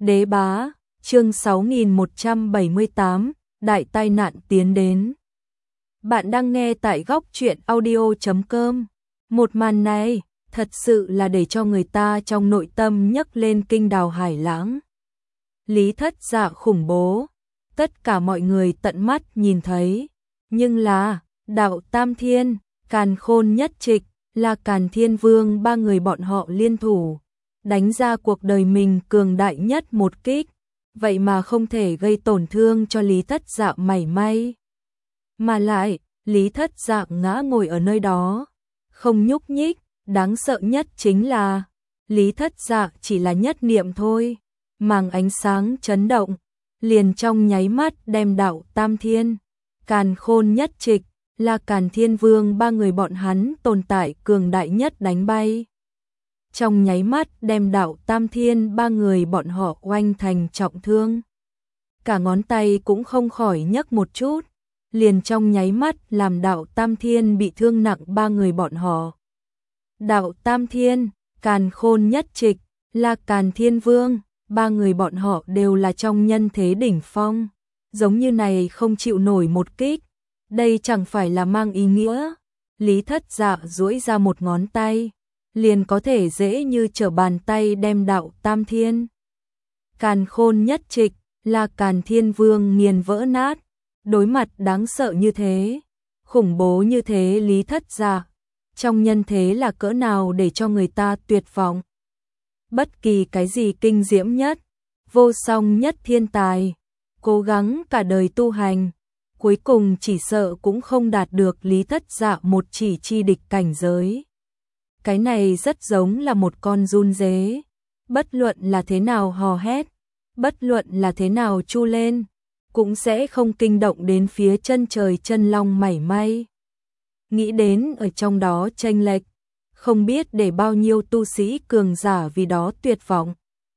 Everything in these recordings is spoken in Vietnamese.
Đế bá, chương 6178, đại tai nạn tiến đến. Bạn đang nghe tại góc truyện audio.com. Một màn này, thật sự là để cho người ta trong nội tâm nhấc lên kinh đào hải lãng. Lý Thất Dạ khủng bố, tất cả mọi người tận mắt nhìn thấy. Nhưng là, Đạo Tam Thiên, Càn Khôn Nhất Trịch, là Càn Thiên Vương ba người bọn họ liên thủ, đánh ra cuộc đời mình cường đại nhất một kích, vậy mà không thể gây tổn thương cho Lý Thất Dạ mảy may. Mà lại, Lý Thất Dạ ngã ngồi ở nơi đó, không nhúc nhích, đáng sợ nhất chính là Lý Thất Dạ chỉ là nhất niệm thôi, màng ánh sáng chấn động, liền trong nháy mắt đem Đạo Tam Thiên, Càn Khôn Nhất Trịch, là Càn Thiên Vương ba người bọn hắn tồn tại cường đại nhất đánh bay. Trong nháy mắt đem Đạo Tam Thiên ba người bọn họ oanh thành trọng thương. Cả ngón tay cũng không khỏi nhấc một chút, liền trong nháy mắt làm Đạo Tam Thiên bị thương nặng ba người bọn họ. Đạo Tam Thiên, Càn Khôn Nhất Trịch, là Càn Thiên Vương, ba người bọn họ đều là trong nhân thế đỉnh phong, giống như này không chịu nổi một kích. Đây chẳng phải là mang ý nghĩa Lý Thất Dạ duỗi ra một ngón tay, liền có thể dễ như trở bàn tay đem Đạo Tam Thiên, Càn Khôn Nhất Trịch, là Càn Thiên Vương nghiền vỡ nát. Đối mặt đáng sợ như thế, khủng bố như thế Lý Thất Dạ, trong nhân thế là cỡ nào để cho người ta tuyệt vọng. Bất kỳ cái gì kinh diễm nhất, vô song nhất thiên tài, cố gắng cả đời tu hành, cuối cùng chỉ sợ cũng không đạt được Lý Thất Dạ một chỉ chi địch cảnh giới. Cái này rất giống là một con giun dế, bất luận là thế nào hò hét, bất luận là thế nào chu lên, cũng sẽ không kinh động đến phía chân trời chân long mảy may. Nghĩ đến ở trong đó chênh lệch, không biết để bao nhiêu tu sĩ cường giả vì đó tuyệt vọng,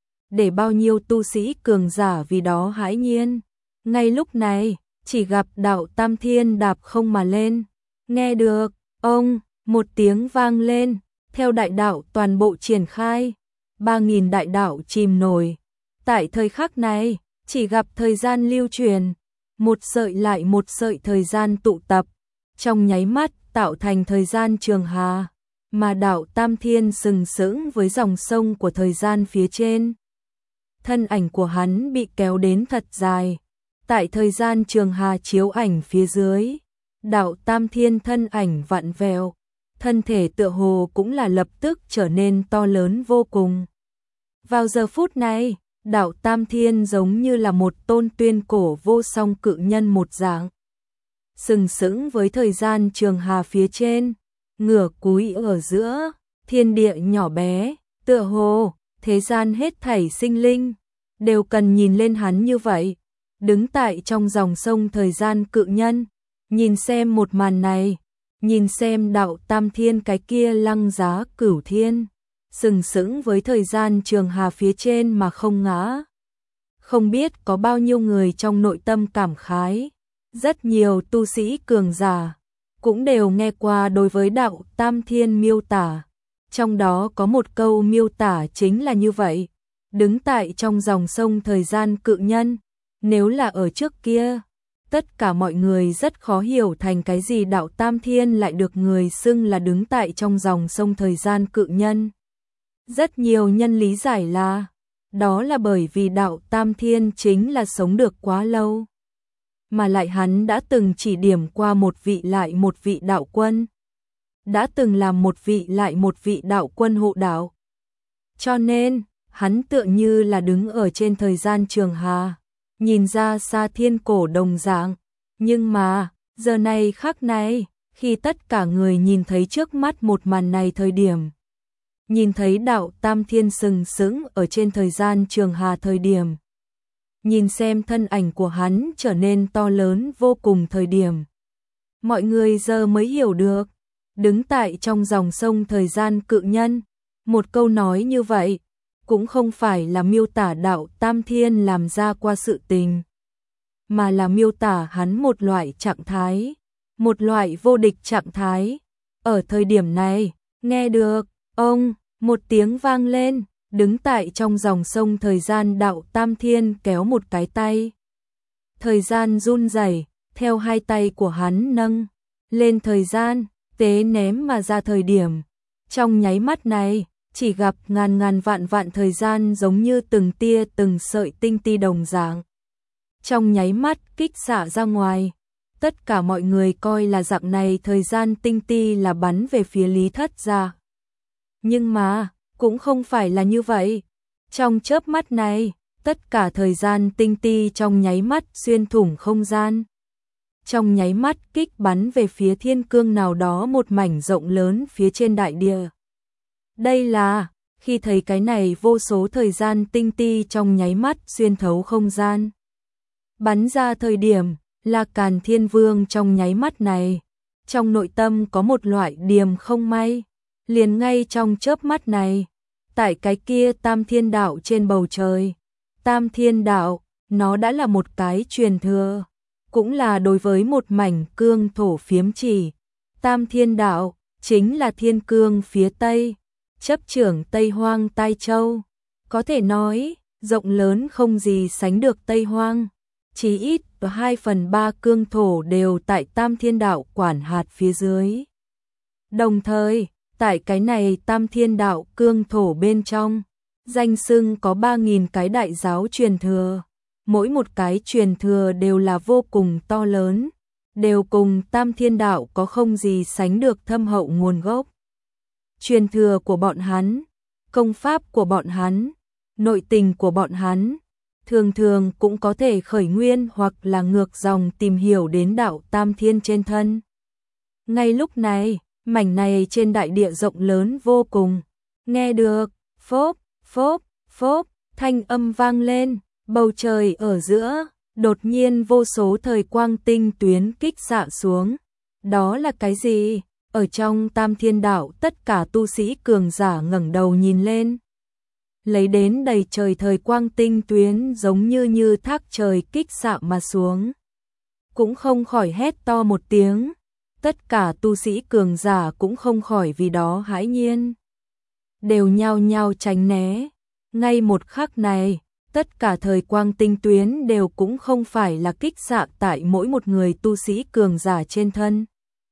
để bao nhiêu tu sĩ cường giả vì đó hãi nhiên. Ngay lúc này, chỉ gặp Đạo Tam Thiên đạp không mà lên, nghe được, ông, một tiếng vang lên, theo đại đạo toàn bộ triển khai, 3.000 đại đạo chìm nổi. Tại thời khắc này, chỉ gặp thời gian lưu truyền, một sợi lại một sợi thời gian tụ tập, trong nháy mắt tạo thành thời gian trường hà, mà Đạo Tam Thiên sừng sững với dòng sông của thời gian phía trên. Thân ảnh của hắn bị kéo đến thật dài, tại thời gian trường hà chiếu ảnh phía dưới, Đạo Tam Thiên thân ảnh vặn vẹo, thân thể tựa hồ cũng là lập tức trở nên to lớn vô cùng. Vào giờ phút này, Đạo Tam Thiên giống như là một tôn tuyên cổ vô song cự nhân một dạng, sừng sững với thời gian trường hà phía trên, ngửa cúi ở giữa, thiên địa nhỏ bé, tựa hồ, thế gian hết thảy sinh linh, đều cần nhìn lên hắn như vậy. Đứng tại trong dòng sông thời gian cự nhân, nhìn xem một màn này, nhìn xem Đạo Tam Thiên cái kia lăng giá cửu thiên, sừng sững với thời gian trường hà phía trên mà không ngã. Không biết có bao nhiêu người trong nội tâm cảm khái, rất nhiều tu sĩ cường giả cũng đều nghe qua đối với Đạo Tam Thiên miêu tả, trong đó có một câu miêu tả chính là như vậy, đứng tại trong dòng sông thời gian cự nhân. Nếu là ở trước kia, tất cả mọi người rất khó hiểu thành cái gì Đạo Tam Thiên lại được người xưng là đứng tại trong dòng sông thời gian cự nhân. Rất nhiều nhân lý giải là, đó là bởi vì Đạo Tam Thiên chính là sống được quá lâu, mà lại hắn đã từng chỉ điểm qua một vị lại một vị đạo quân, đã từng làm một vị lại một vị đạo quân hộ đạo. Cho nên, hắn tựa như là đứng ở trên thời gian trường hà, nhìn ra xa thiên cổ đồng dạng. Nhưng mà, giờ này khắc này, khi tất cả người nhìn thấy trước mắt một màn này thời điểm, nhìn thấy Đạo Tam Thiên sừng sững ở trên thời gian trường hà thời điểm, nhìn xem thân ảnh của hắn trở nên to lớn vô cùng thời điểm, mọi người giờ mới hiểu được, đứng tại trong dòng sông thời gian cự nhân, một câu nói như vậy, cũng không phải là miêu tả Đạo Tam Thiên làm ra qua sự tình, mà là miêu tả hắn một loại trạng thái, một loại vô địch trạng thái. Ở thời điểm này, nghe được, ông, một tiếng vang lên, đứng tại trong dòng sông thời gian đạo Tam Thiên kéo một cái tay. Thời gian run rẩy, theo hai tay của hắn nâng lên thời gian, tế ném mà ra thời điểm. Trong nháy mắt này, chỉ gặp ngàn ngàn vạn vạn thời gian giống như từng tia từng sợi tinh ti đồng dạng. Trong nháy mắt kích xạ ra ngoài, tất cả mọi người coi là dạng này thời gian tinh ti là bắn về phía Lý Thất Gia. Nhưng mà, cũng không phải là như vậy. Trong chớp mắt này, tất cả thời gian tinh ti trong nháy mắt xuyên thủng không gian. Trong nháy mắt kích bắn về phía thiên cương nào đó một mảnh rộng lớn phía trên đại địa. Đây là, khi thấy cái này vô số thời gian tinh ti trong nháy mắt xuyên thấu không gian. Bắn ra thời điểm, là Càn Thiên Vương trong nháy mắt này. Trong nội tâm có một loại điềm không may. Liền ngay trong chớp mắt này, tại cái kia Tam Thiên Đạo trên bầu trời. Tam Thiên Đạo, nó đã là một cái truyền thừa. Cũng là đối với một mảnh cương thổ phiếm chỉ. Tam Thiên Đạo, chính là thiên cương phía Tây. Chấp trưởng Tây Hoang Tai Châu. Có thể nói, rộng lớn không gì sánh được Tây Hoang. Chỉ ít 2/3 cương thổ đều tại Tam Thiên Đạo quản hạt phía dưới. Đồng thời, tại cái này Tam Thiên Đạo cương thổ bên trong, danh xưng có 3.000 cái đại giáo truyền thừa. Mỗi một cái truyền thừa đều là vô cùng to lớn, đều cùng Tam Thiên Đạo có không gì sánh được thâm hậu nguồn gốc. Truyền thừa của bọn hắn, công pháp của bọn hắn, nội tình của bọn hắn, thường thường cũng có thể khởi nguyên hoặc là ngược dòng tìm hiểu đến đạo Tam Thiên trên thân. Ngay lúc này, mảnh này trên đại địa rộng lớn vô cùng, nghe được, phốp, phốp, phốp, thanh âm vang lên, bầu trời ở giữa, đột nhiên vô số thời quang tinh tuyến kích xạ xuống. Đó là cái gì? Ở trong Tam Thiên Đạo tất cả tu sĩ cường giả ngẩng đầu nhìn lên. Lấy đến đầy trời thời quang tinh tuyến giống như thác trời kích xạ mà xuống. Cũng không khỏi hét to một tiếng. Tất cả tu sĩ cường giả cũng không khỏi vì đó hãi nhiên. Đều nhao nhao tránh né. Ngay một khắc này, tất cả thời quang tinh tuyến đều cũng không phải là kích xạ tại mỗi một người tu sĩ cường giả trên thân,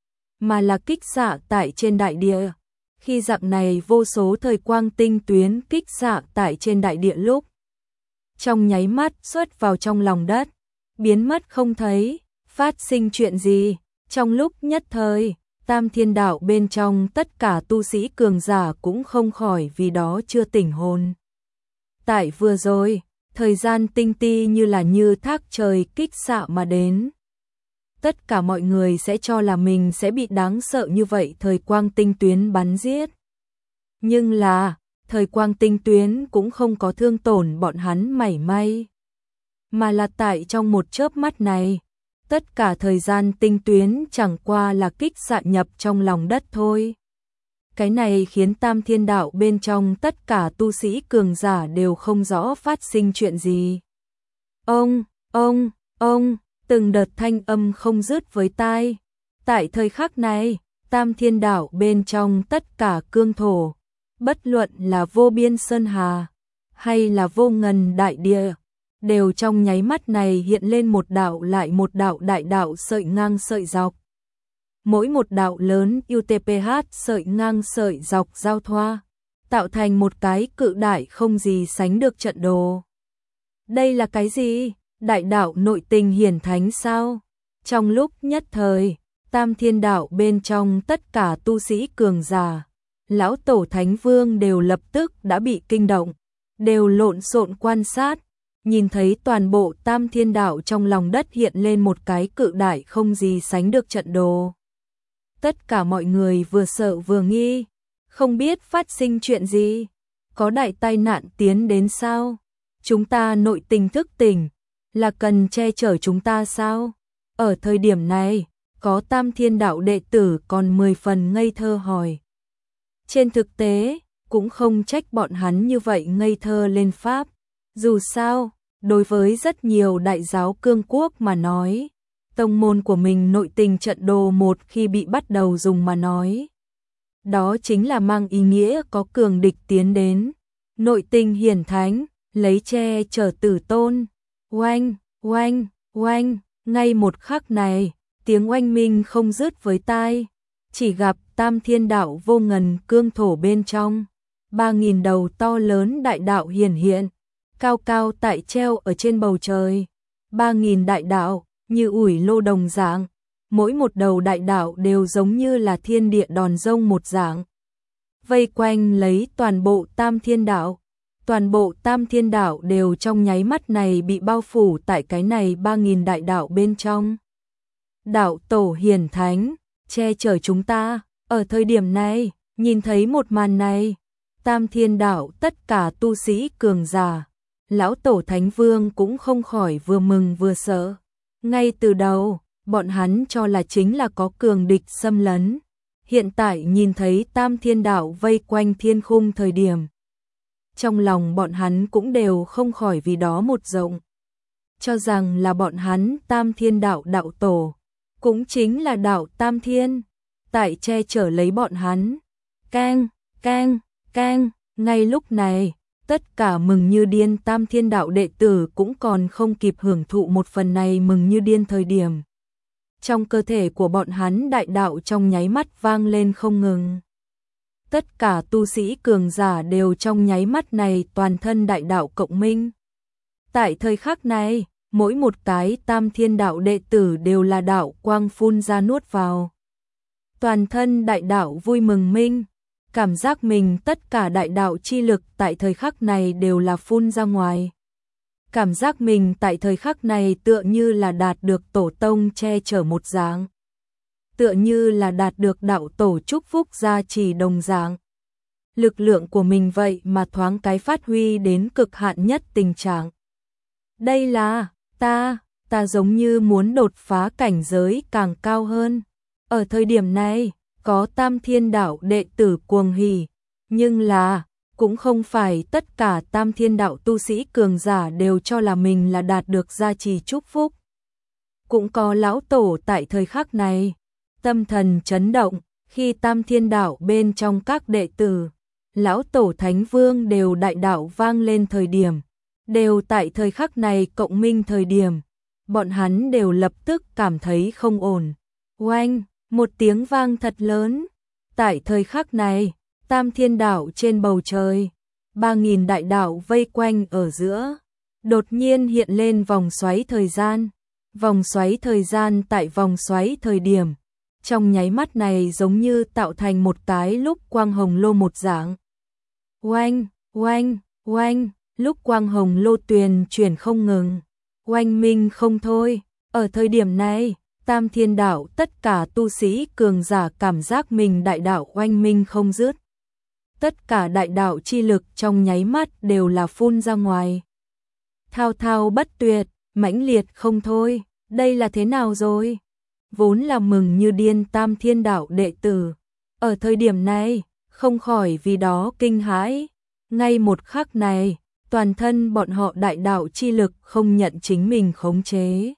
mà là kích xạ tại trên đại địa. Khi dạng này vô số thời quang tinh tuyến kích xạ tại trên đại địa lúc, trong nháy mắt xuất vào trong lòng đất, biến mất không thấy, phát sinh chuyện gì? Trong lúc nhất thời, Tam Thiên Đạo bên trong tất cả tu sĩ cường giả cũng không khỏi vì đó chưa tỉnh hồn. Tại vừa rồi, thời gian tinh ti như thác trời kích xạ mà đến. Tất cả mọi người sẽ cho là mình sẽ bị đáng sợ như vậy thời quang tinh tuyến bắn giết. Nhưng là, thời quang tinh tuyến cũng không có thương tổn bọn hắn mảy may. Mà là tại trong một chớp mắt này, tất cả thời gian tinh tuyến chẳng qua là kích xạ nhập trong lòng đất thôi. Cái này khiến Tam Thiên Đạo bên trong tất cả tu sĩ cường giả đều không rõ phát sinh chuyện gì. Ông, từng đợt thanh âm không dứt với tai. Tại thời khắc này, Tam Thiên Đạo bên trong tất cả cương thổ, bất luận là vô biên sơn hà, hay là vô ngần đại địa, đều trong nháy mắt này hiện lên một đạo lại một đạo đại đạo sợi ngang sợi dọc. Mỗi một đạo lớn UTPH sợi ngang sợi dọc giao thoa, tạo thành một cái cự đại không gì sánh được trận đồ. Đây là cái gì? Đại đạo nội tình hiển thánh sao? Trong lúc nhất thời, Tam Thiên Đạo bên trong tất cả tu sĩ cường giả, lão tổ thánh vương đều lập tức đã bị kinh động, đều lộn xộn quan sát, nhìn thấy toàn bộ Tam Thiên Đạo trong lòng đất hiện lên một cái cự đại không gì sánh được trận đồ. Tất cả mọi người vừa sợ vừa nghi, không biết phát sinh chuyện gì, có đại tai nạn tiến đến sao? Chúng ta nội tình thức tỉnh, là cần che chở chúng ta sao? Ở thời điểm này, có Tam Thiên Đạo đệ tử còn 10 phần ngây thơ hỏi. Trên thực tế, cũng không trách bọn hắn như vậy ngây thơ lên pháp. Dù sao, đối với rất nhiều đại giáo cương quốc mà nói, tông môn của mình nội tình trận đồ một khi bị bắt đầu dùng mà nói, đó chính là mang ý nghĩa có cường địch tiến đến. nội tình hiển thánh, lấy che chở tử tôn. Oanh, oanh, oanh, ngay một khắc này, tiếng oanh minh không dứt với tai, chỉ gặp Tam Thiên Đạo vô ngần cương thổ bên trong, 3000 đầu to lớn đại đạo hiển hiện, cao cao tại treo ở trên bầu trời. 3000 đại đạo như ủi lô đồng dạng, mỗi một đầu đại đạo đều giống như là thiên địa đòn rông một dạng, vây quanh lấy toàn bộ Tam Thiên Đạo. Toàn bộ Tam Thiên Đạo đều trong nháy mắt này bị bao phủ tại cái này 3000 đại đạo bên trong. Đạo tổ hiển thánh, che chở chúng ta. Ở thời điểm này, nhìn thấy một màn này, Tam Thiên Đạo tất cả tu sĩ cường giả, lão tổ Thánh Vương cũng không khỏi vừa mừng vừa sợ. Ngay từ đầu, bọn hắn cho là chính là có cường địch xâm lấn. Hiện tại nhìn thấy Tam Thiên Đạo vây quanh thiên khung thời điểm, trong lòng bọn hắn cũng đều không khỏi vì đó một rộng, cho rằng là bọn hắn Tam Thiên Đạo đạo tổ, cũng chính là đạo Tam Thiên, tại che chở lấy bọn hắn. Keng, keng, keng, ngay lúc này, tất cả mừng như điên Tam Thiên Đạo đệ tử cũng còn không kịp hưởng thụ một phần này mừng như điên thời điểm. Trong cơ thể của bọn hắn đại đạo trong nháy mắt vang lên không ngừng. Tất cả tu sĩ cường giả đều trong nháy mắt này toàn thân đại đạo cộng minh. Tại thời khắc này, mỗi một cái Tam Thiên Đạo đệ tử đều là đạo quang phun ra nuốt vào. Toàn thân đại đạo vui mừng minh, cảm giác mình tất cả đại đạo chi lực tại thời khắc này đều là phun ra ngoài. Cảm giác mình tại thời khắc này tựa như là đạt được tổ tông che chở một dạng. Tựa như là đạt được đạo tổ chúc phúc gia trì đồng dạng. Lực lượng của mình vậy mà thoáng cái phát huy đến cực hạn nhất tình trạng. Đây là, ta giống như muốn đột phá cảnh giới càng cao hơn. Ở thời điểm này, có Tam Thiên Đạo đệ tử cuồng hỉ, nhưng là, cũng không phải tất cả Tam Thiên Đạo tu sĩ cường giả đều cho là mình là đạt được gia trì chúc phúc. Cũng có lão tổ tại thời khắc này, tâm thần chấn động, khi Tam Thiên Đạo bên trong các đệ tử, lão tổ Thánh Vương đều đại đạo vang lên thời điểm, đều tại thời khắc này cộng minh thời điểm, bọn hắn đều lập tức cảm thấy không ổn. Oanh, một tiếng vang thật lớn, tại thời khắc này, Tam Thiên Đạo trên bầu trời, 3000 đại đạo vây quanh ở giữa, đột nhiên hiện lên vòng xoáy thời gian. Vòng xoáy thời gian tại vòng xoáy thời điểm, trong nháy mắt này giống như tạo thành một cái lúc quang hồng lô một dạng. Oanh, oanh, oanh, lúc quang hồng lô tuyền chuyển không ngừng, oanh minh không thôi. Ở thời điểm này, Tam Thiên Đạo tất cả tu sĩ cường giả cảm giác mình đại đạo oanh minh không dứt. Tất cả đại đạo chi lực trong nháy mắt đều là phun ra ngoài. Thao thao bất tuyệt, mãnh liệt không thôi. Đây là thế nào rồi? Vốn là mừng như điên Tam Thiên Đạo đệ tử. Ở thời điểm này, không khỏi vì đó kinh hãi. Ngay một khắc này, toàn thân bọn họ đại đạo chi lực không nhận chính mình khống chế.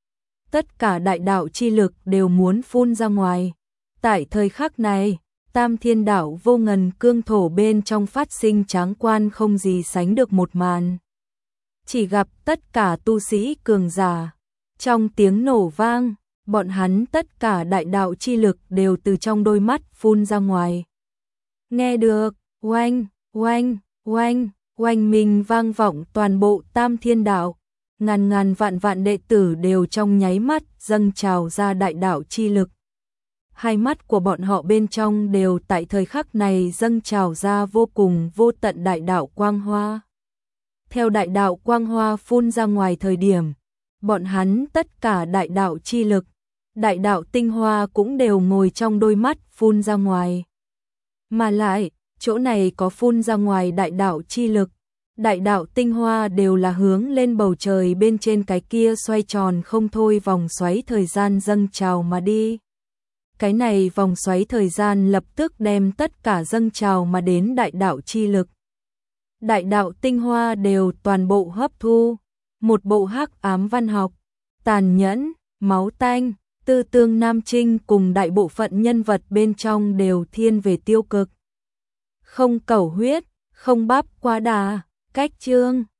Tất cả đại đạo chi lực đều muốn phun ra ngoài. Tại thời khắc này, Tam Thiên Đạo vô ngần cương thổ bên trong phát sinh tráng quan không gì sánh được một màn. Chỉ gặp tất cả tu sĩ cường giả. Trong tiếng nổ vang, bọn hắn tất cả đại đạo chi lực đều từ trong đôi mắt phun ra ngoài. Nghe được, oanh, oanh, oanh, oanh minh vang vọng toàn bộ Tam Thiên Đạo. Ngàn ngàn vạn vạn đệ tử đều trong nháy mắt dâng trào ra đại đạo chi lực. Hai mắt của bọn họ bên trong đều tại thời khắc này dâng trào ra vô cùng vô tận đại đạo quang hoa. Theo đại đạo quang hoa phun ra ngoài thời điểm, bọn hắn tất cả đại đạo chi lực, đại đạo tinh hoa cũng đều ngồi trong đôi mắt phun ra ngoài. Mà lại, chỗ này có phun ra ngoài đại đạo chi lực, đại đạo tinh hoa đều là hướng lên bầu trời bên trên cái kia xoay tròn không thôi vòng xoáy thời gian dâng trào mà đi. Cái này vòng xoáy thời gian lập tức đem tất cả dâng trào mà đến đại đạo chi lực. Đại đạo tinh hoa đều toàn bộ hấp thu, một bộ hắc ám văn học, tàn nhẫn, máu tanh, tư tương nam trinh cùng đại bộ phận nhân vật bên trong đều thiên về tiêu cực. Không cầu huyết, Không bắp quá đà, cách chương.